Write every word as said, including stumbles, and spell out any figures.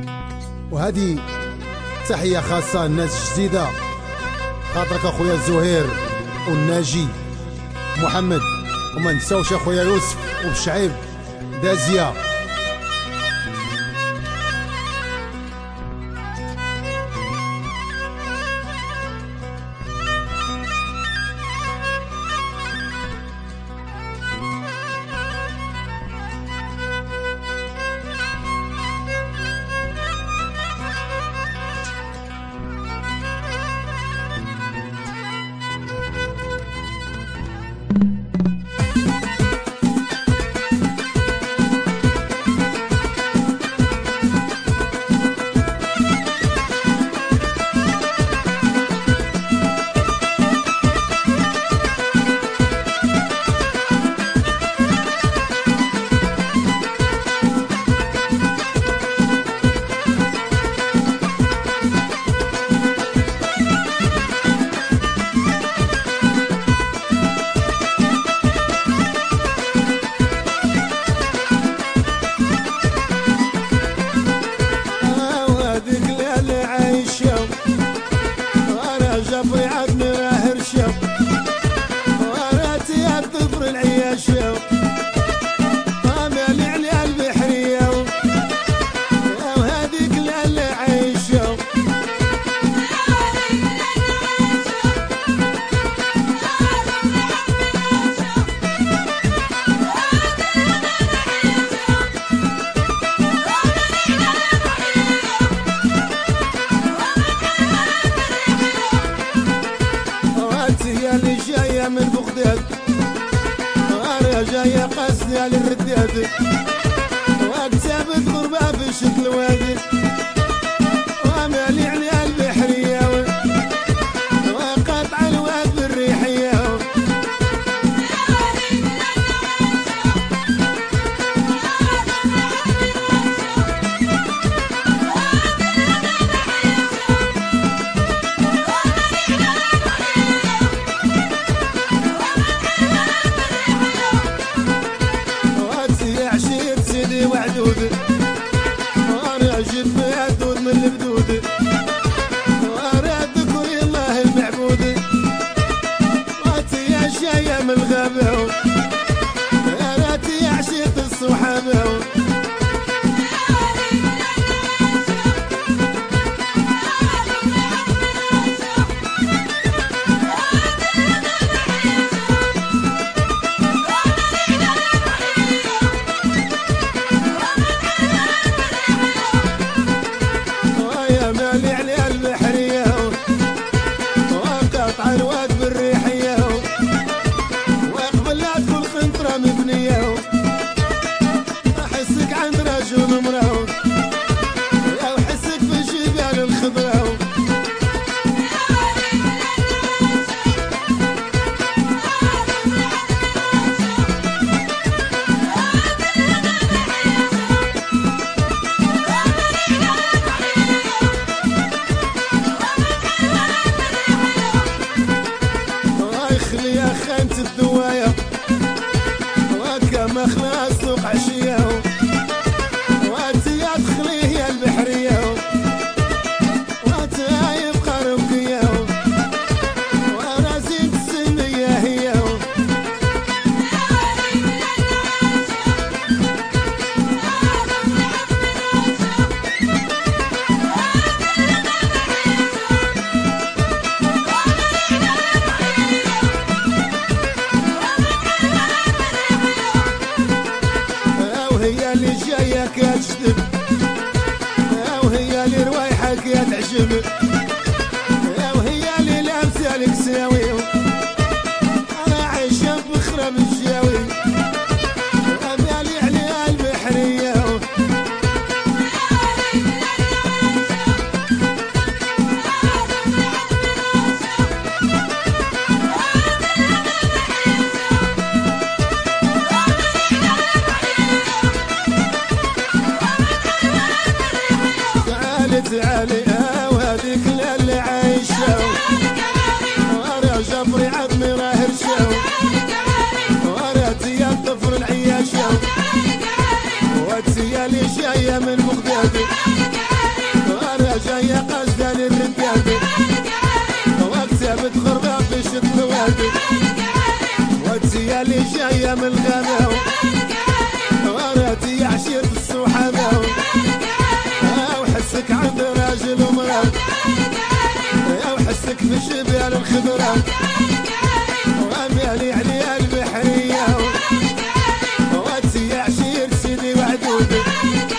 وهذه تحية خاصة للناس الجديدة، خاطرك اخويا الزهير والناجي محمد، وما نساوش اخويا يوسف وبشعيب دازية. من بغداد وانا جاية قصدي على الرداد، واكتبت غربة في شكل وادي، ومالي على البحرية وقطع الواد بالريحية. وانا جيت بيدود من البدود، وانا ذكري الله المعبود، واتي يا جاية من الغابة، انا تي عشيت الصحابة. احسك عند رجل مراه، او حسك في جبال الخضراء. يخلي يا خانة الدواية وكما خلا السوق عشية، واتي ادخلي هي البحرية، واتي يبقى ربقية، وانا زيد السمية هي. وهي اللي جاية كتجذب، وهي اللي روايحة كتعجب، وهي اللي لابسة لك ساوي، أنا عايشة بخرب الجاوي، بالي عليها البحرية. تعالي وهذيك اللي عايشة، وانا جبري عظمي راه رشا، وانا تيا الطفل العياشة، واتيا اللي جاية من بغداد. الدادي وكتبت غربة في شد وادي وانتي اللي جاية من الغابة وراتي عشير في السوحانة وحسك عند راجل ومرأة وحسك في شبال الخضرة وامالي عليها البحرية وانتي عشير سيدي وعدود